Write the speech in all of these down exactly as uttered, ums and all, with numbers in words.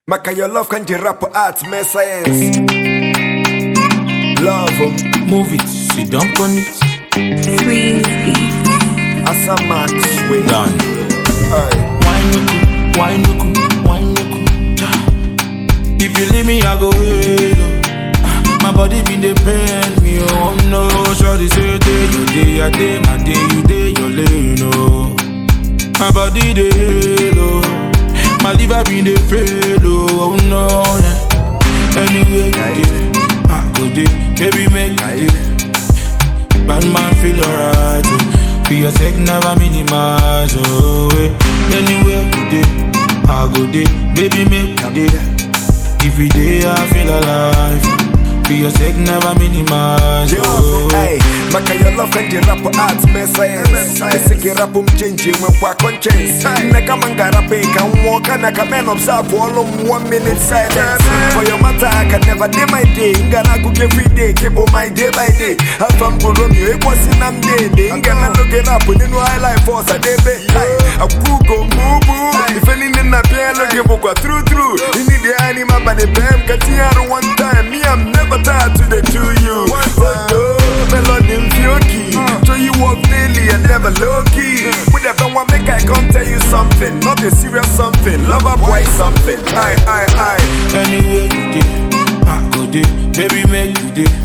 Maka your love can rap art, me science. Love em. Move it, sit down on it. Three beats. Asa Max, we Done. Aye. Wine no cool, wine no cool, wine no cool. If you leave me, I go away. Oh. My body be the pain me, oh no. Shorty say day you day, I day, my day you day, your lane, oh. My body dey low, my liver be the fail, oh no. Yeah. Anyway you dey, I go dey, baby make you dey. Bad man feel alright, oh. For your sake never minimize, oh eh. Anywhere you dey, I go dey, baby make you dey. If you dey, I feel alive. For your sake never minimize, oh hey, maka your love can rap art, me science. I say get rap um changing when kwa conscience. Neka manga rap can walk and I can man observe all of one minute silence. For your matter, I can never day my day. Ngana cook every day, keep on my day by day. Have fun for you, it was in am day. Ngana no get up, when you know I like force a day. I Google move, if any in a piano, give a through through. You need the animal, but the bam, Katia one time. Me, I'm never tired to the two you. Oh no, melody fioki. So you walk daily and never low key. Whatever one make I come tell you something, not a serious something. Lover boy something. Aye aye aye. Anywhere you dey, I go dey, baby make you dey.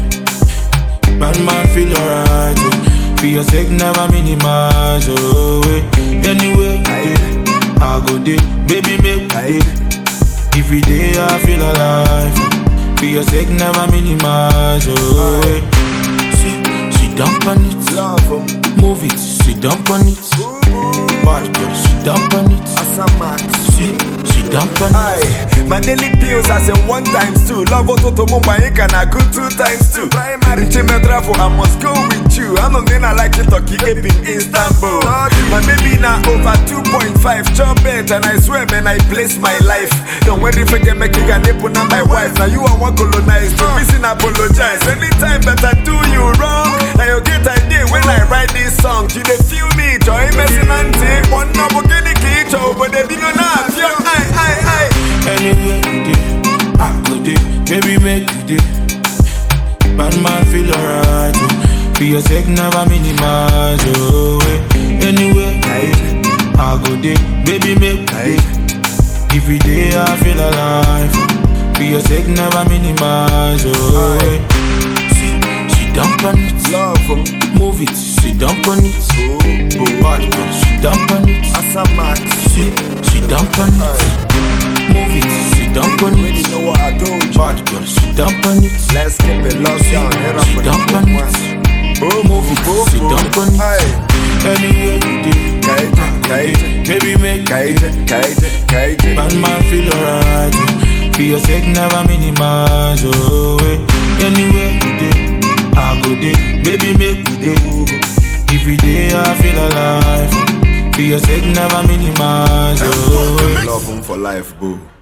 Bad man feel alright, oh. For your sake never minimize, oh eh. Anywhere you dey, I go dey, baby make you dey. If you dey, I feel alive. For your sake never minimize, oh eh. Sit, sit down on it, Love em. move it, sit down on it. Bad girl, sit down on it. Asa Max. Sit, sit down on it. Aye, my daily pills I say one times two. Love auto to Mumbai can I go two times two. Primary Chimedrafo, I must go with you. I'm a man I like it talkie ape in Istanbul. My baby now over two point five chop it and I swear man I place my life. Don't worry if I get making a nip on my wife. Now you are one colonized, but missing apologize. Anytime better do you wrong. Now you get idea when I write this song. You they feel me, joy messing auntie. One number get the key, but they be gonna have you. Aye, aye, aye. Anywhere you dey, I go dey, baby make you dey. Bad man feel alright, oh. For your sake never minimize, oh eh. Anywhere you dey, I go dey, baby make you dey. If you dey, I feel alive. For your sake never minimize, oh eh. Sit, sit down on it, Love em. move it, sit down on it. Bad girl, sit down on it. Asa Max. Sit, sit down on it. Move it, sit down on You it. know what I told you. Bad girl, sit down on it. Let's keep it locked down. Head up Sit on down the on one. it. Boom, Move it, boom, sit boom. down on it. Aye. Anywhere you dey, Kaite, kaite, baby make you dey. kaite, kaite, kaite. Bad man feel alright, oh. For your sake never minimize, oh eh. Anywhere you dey, I go dey, baby make you dey. If you dey, I feel alive. For your sake never minimize, oh eh. Love em for life, boo.